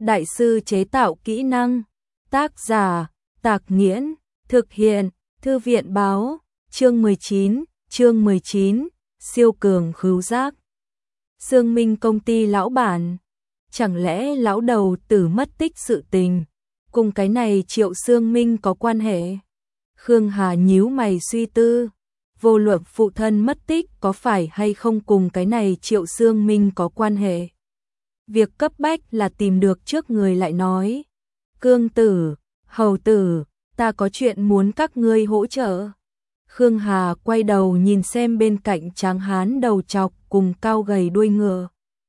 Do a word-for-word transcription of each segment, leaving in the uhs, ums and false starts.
đại sư chế tạo kỹ năng. Tác giả, Tạc Nghiễn, thực hiện, Thư viện báo, chương mười chín, chương mười chín, siêu cường khứu giác. Dương Minh công ty lão bản, chẳng lẽ lão đầu tử mất tích sự tình, cùng cái này Triệu Dương Minh có quan hệ? Khương Hà nhíu mày suy tư, vô luận phụ thân mất tích có phải hay không cùng cái này Triệu Dương Minh có quan hệ. Việc cấp bách là tìm được trước người lại nói. Cương tử, hầu tử, ta có chuyện muốn các ngươi hỗ trợ. Khương Hà quay đầu nhìn xem bên cạnh tráng hán đầu trọc cùng cao gầy đuôi ngựa.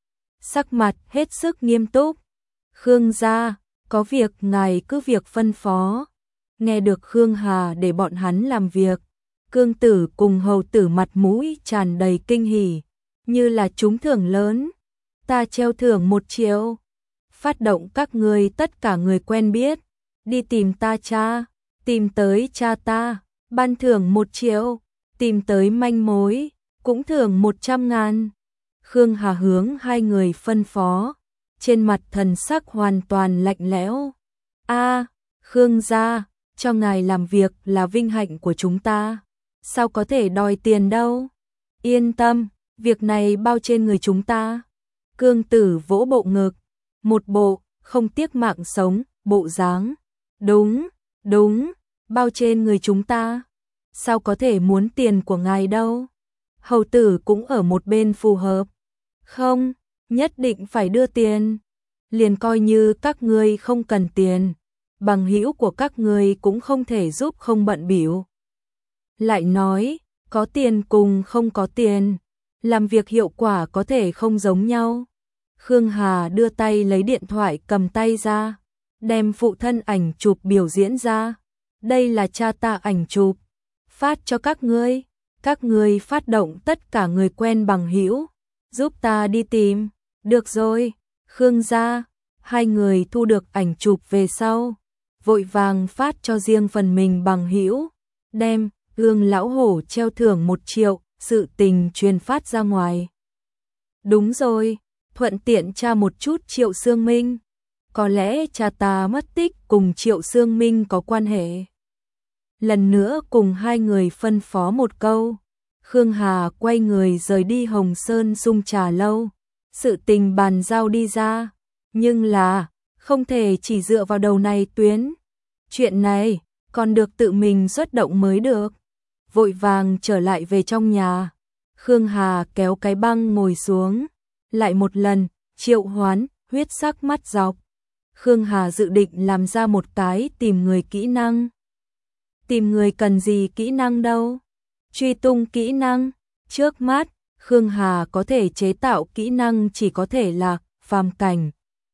Sắc mặt hết sức nghiêm túc. Khương gia, có việc ngài cứ việc phân phó. Nghe được Khương Hà để bọn hắn làm việc, Cương tử cùng hầu tử mặt mũi tràn đầy kinh hỉ, như là trúng thưởng lớn. Ta treo thưởng một triệu. Phát động các ngươi tất cả người quen biết, đi tìm ta cha, tìm tới cha ta, ban thưởng một triệu, tìm tới manh mối, cũng thưởng một trăm ngàn. Khương Hà hướng hai người phân phó, trên mặt thần sắc hoàn toàn lạnh lẽo. A, Khương gia, cho ngài làm việc là vinh hạnh của chúng ta, sao có thể đòi tiền đâu? Yên tâm, việc này bao trên người chúng ta. Cương tử vỗ bộ ngực, một bộ không tiếc mạng sống, bộ dáng. Đúng, đúng, bao trên người chúng ta, sao có thể muốn tiền của ngài đâu? Hầu tử cũng ở một bên phù hợp. Không, nhất định phải đưa tiền. Liền coi như các ngươi không cần tiền, bằng hữu của các ngươi cũng không thể giúp không bận bịu. Lại nói, có tiền cùng không có tiền, làm việc hiệu quả có thể không giống nhau. Khương Hà đưa tay lấy điện thoại cầm tay ra, đem phụ thân ảnh chụp biểu diễn ra. Đây là cha ta ảnh chụp, phát cho các ngươi, các ngươi phát động tất cả người quen bằng hữu, giúp ta đi tìm. Được rồi, Khương gia, hai người thu được ảnh chụp về sau, vội vàng phát cho riêng phần mình bằng hữu, đem Ương lão hổ treo thưởng một triệu, sự tình truyền phát ra ngoài. Đúng rồi, thuận tiện tra một chút Triệu Dương Minh, có lẽ cha ta mất tích cùng Triệu Dương Minh có quan hệ. Lần nữa cùng hai người phân phó một câu, Khương Hà quay người rời đi Hồng Sơn Dung Trà lâu. Sự tình bàn giao đi ra, nhưng là không thể chỉ dựa vào đầu này tuyến. Chuyện này còn được tự mình xuất động mới được. Vội vàng trở lại về trong nhà, Khương Hà kéo cái băng ngồi xuống, lại một lần triệu hoán huyết sắc mắt dọc. Khương Hà dự định làm ra một cái tìm người kỹ năng. Tìm người cần gì kỹ năng đâu? Truy tung kỹ năng. Trước mắt, Khương Hà có thể chế tạo kỹ năng chỉ có thể là phàm cảnh.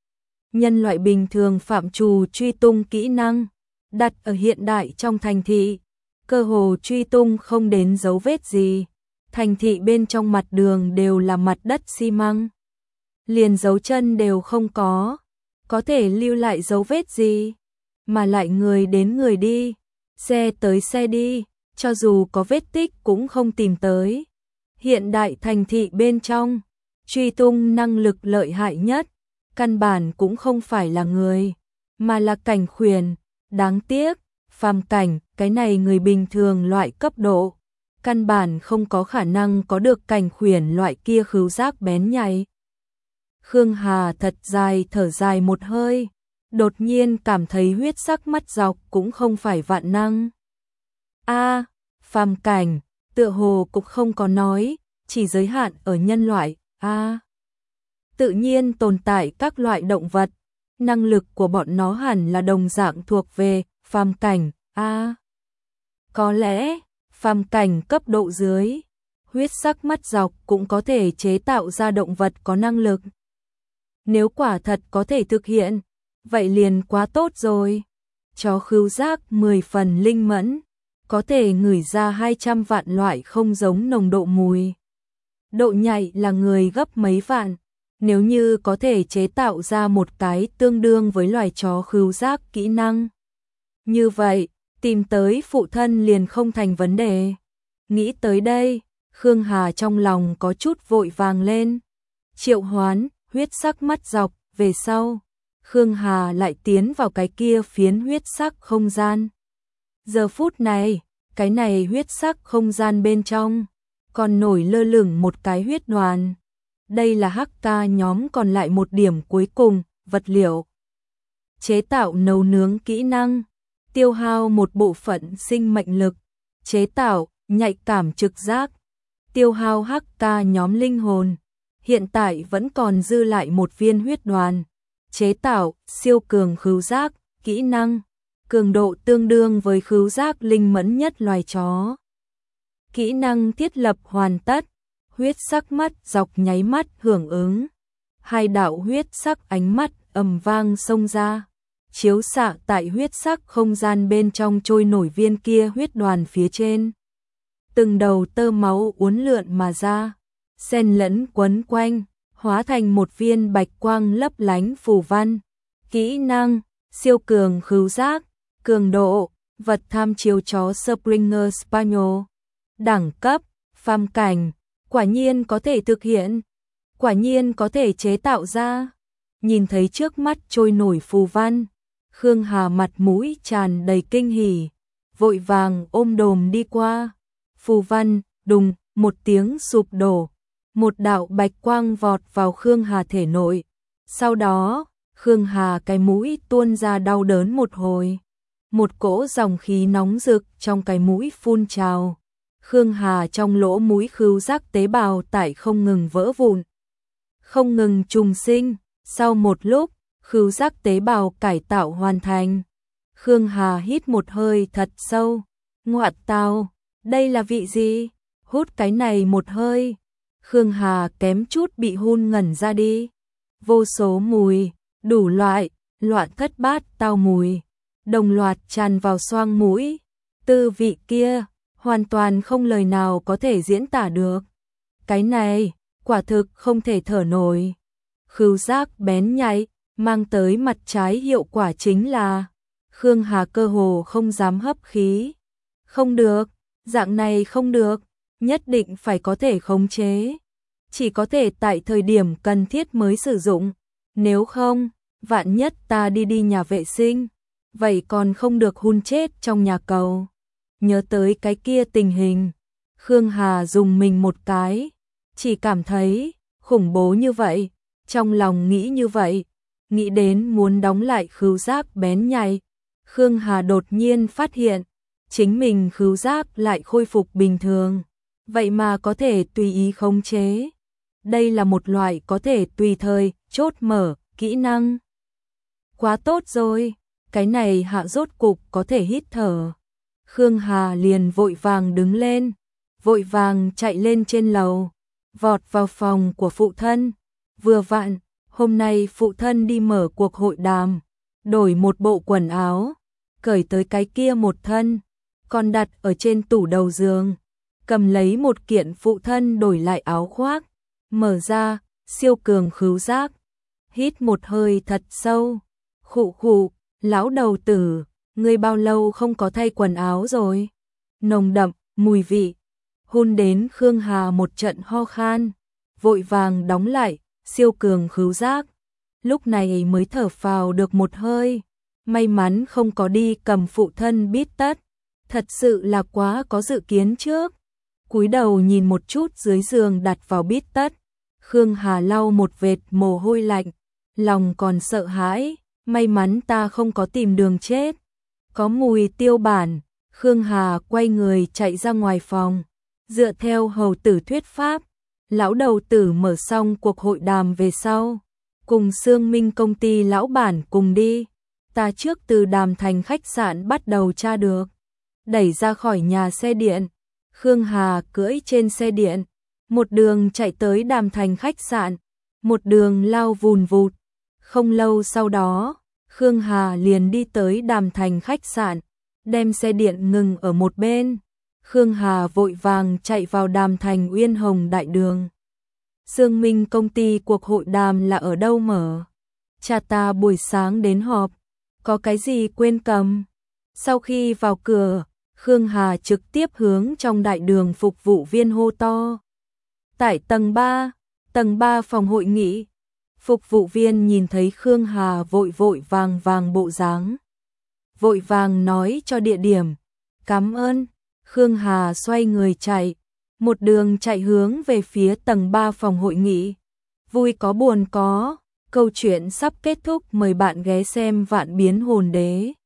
Nhân loại bình thường phạm trù truy tung kỹ năng, đặt ở hiện đại trong thành thị, cơ hồ truy tung không đến dấu vết gì. Thành thị bên trong mặt đường đều là mặt đất xi măng, liền dấu chân đều không có, có thể lưu lại dấu vết gì, mà lại người đến người đi, xe tới xe đi, cho dù có vết tích cũng không tìm tới. Hiện đại thành thị bên trong, truy tung năng lực lợi hại nhất, căn bản cũng không phải là người, mà là cảnh khuyển. Đáng tiếc, phàm cảnh, cái này người bình thường loại cấp độ, căn bản không có khả năng có được cảnh khuyển loại kia khứu giác bén nhạy. Khương Hà thật dài thở dài một hơi, đột nhiên cảm thấy huyết sắc mắt dọc cũng không phải vạn năng. A, phàm cảnh, tựa hồ cũng không có nói, chỉ giới hạn ở nhân loại. A, tự nhiên tồn tại các loại động vật, năng lực của bọn nó hẳn là đồng dạng thuộc về phàm cảnh. A, có lẽ phàm cảnh cấp độ dưới, huyết sắc mắt dọc cũng có thể chế tạo ra động vật có năng lực. Nếu quả thật có thể thực hiện, vậy liền quá tốt rồi. Chó khứu giác mười phần linh mẫn, có thể ngửi ra hai trăm vạn loại không giống nồng độ mùi. Độ nhạy là người gấp mấy vạn, nếu như có thể chế tạo ra một cái tương đương với loài chó khứu giác kỹ năng. Như vậy, tìm tới phụ thân liền không thành vấn đề. Nghĩ tới đây, Khương Hà trong lòng có chút vội vàng lên. Triệu hoán huyết sắc mắt dọc về sau, Khương Hà lại tiến vào cái kia phiến huyết sắc không gian. Giờ phút này, cái này huyết sắc không gian bên trong, còn nổi lơ lửng một cái huyết đoàn. Đây là hắc ca nhóm còn lại một điểm cuối cùng, vật liệu. Chế tạo nấu nướng kỹ năng, tiêu hao một bộ phận sinh mệnh lực, chế tạo, nhạy cảm trực giác, tiêu hao hắc ca nhóm linh hồn. Hiện tại vẫn còn dư lại một viên huyết đoàn, chế tạo, siêu cường khứu giác, kỹ năng, cường độ tương đương với khứu giác linh mẫn nhất loài chó. Kỹ năng thiết lập hoàn tất, huyết sắc mắt dọc nháy mắt hưởng ứng. Hai đạo huyết sắc ánh mắt ầm vang xông ra, chiếu xạ tại huyết sắc không gian bên trong trôi nổi viên kia huyết đoàn phía trên. Từng đầu tơ máu uốn lượn mà ra, xen lẫn quấn quanh, hóa thành một viên bạch quang lấp lánh phù văn. Kỹ năng, siêu cường khứu giác, cường độ, vật tham chiếu chó Springer Spaniel. Đẳng cấp, phàm cảnh, quả nhiên có thể thực hiện, quả nhiên có thể chế tạo ra. Nhìn thấy trước mắt trôi nổi phù văn, Khương Hà mặt mũi tràn đầy kinh hỉ, vội vàng ôm đồm đi qua. Phù văn, đùng, một tiếng sụp đổ, một đạo bạch quang vọt vào Khương Hà thể nội. Sau đó, Khương Hà cái mũi tuôn ra đau đớn một hồi. Một cỗ dòng khí nóng rực trong cái mũi phun trào. Khương Hà trong lỗ mũi khứu giác tế bào tại không ngừng vỡ vụn, không ngừng trùng sinh. Sau một lúc, khứu giác tế bào cải tạo hoàn thành. Khương Hà hít một hơi thật sâu. Ngoạn tào, đây là vị gì? Hút cái này một hơi, Khương Hà kém chút bị hun ngẩn ra đi. Vô số mùi, đủ loại, loạn thất bát tao mùi, đồng loạt tràn vào xoang mũi. Tư vị kia, hoàn toàn không lời nào có thể diễn tả được. Cái này, quả thực không thể thở nổi. Khứu giác bén nhạy, mang tới mặt trái hiệu quả chính là Khương Hà cơ hồ không dám hấp khí. Không được, dạng này không được, nhất định phải có thể khống chế. Chỉ có thể tại thời điểm cần thiết mới sử dụng. Nếu không, vạn nhất ta đi đi nhà vệ sinh, vậy còn không được hun chết trong nhà cầu. Nhớ tới cái kia tình hình, Khương Hà dùng mình một cái, chỉ cảm thấy khủng bố như vậy, trong lòng nghĩ như vậy, nghĩ đến muốn đóng lại khứu giác bén nhạy. Khương Hà đột nhiên phát hiện, chính mình khứu giác lại khôi phục bình thường, vậy mà có thể tùy ý khống chế. Đây là một loại có thể tùy thời chốt mở kỹ năng. Quá tốt rồi, cái này hạ rốt cục có thể hít thở. Khương Hà liền vội vàng đứng lên, vội vàng chạy lên trên lầu, vọt vào phòng của phụ thân. Vừa vặn, hôm nay phụ thân đi mở cuộc hội đàm, đổi một bộ quần áo, cởi tới cái kia một thân, còn đặt ở trên tủ đầu giường, cầm lấy một kiện phụ thân đổi lại áo khoác, mở ra, siêu cường khứu giác, hít một hơi thật sâu, khụ khụ, lão đầu tử, ngươi bao lâu không có thay quần áo rồi? Nồng đậm, mùi vị, hun đến Khương Hà một trận ho khan, vội vàng đóng lại, siêu cường khứu giác. Lúc này mới thở phào được một hơi, may mắn không có đi cầm phụ thân bít tất, thật sự là quá có dự kiến trước. Cúi đầu nhìn một chút dưới giường đặt vào bít tất, Khương Hà lau một vệt mồ hôi lạnh, lòng còn sợ hãi, may mắn ta không có tìm đường chết. Có mùi tiêu bản, Khương Hà quay người chạy ra ngoài phòng, dựa theo hầu tử thuyết pháp, lão đầu tử mở xong cuộc hội đàm về sau, cùng Sương Minh công ty lão bản cùng đi. Ta trước từ Đàm Thành khách sạn bắt đầu tra được, đẩy ra khỏi nhà xe điện, Khương Hà cưỡi trên xe điện, một đường chạy tới Đàm Thành khách sạn, một đường lao vùn vụt. Không lâu sau đó, Khương Hà liền đi tới Đàm Thành khách sạn, đem xe điện ngừng ở một bên. Khương Hà vội vàng chạy vào Đàm Thành Uyên Hồng đại đường. Sương Minh công ty cuộc hội đàm là ở đâu mở? Cha ta buổi sáng đến họp, có cái gì quên cầm? Sau khi vào cửa, Khương Hà trực tiếp hướng trong đại đường phục vụ viên hô to. Tại tầng ba, tầng ba phòng hội nghị. Phục vụ viên nhìn thấy Khương Hà vội vội vàng vàng bộ dáng, vội vàng nói cho địa điểm. Cảm ơn. Khương Hà xoay người chạy, một đường chạy hướng về phía tầng ba phòng hội nghị. Vui có buồn có, câu chuyện sắp kết thúc, mời bạn ghé xem Vạn Biến Hồn Đế.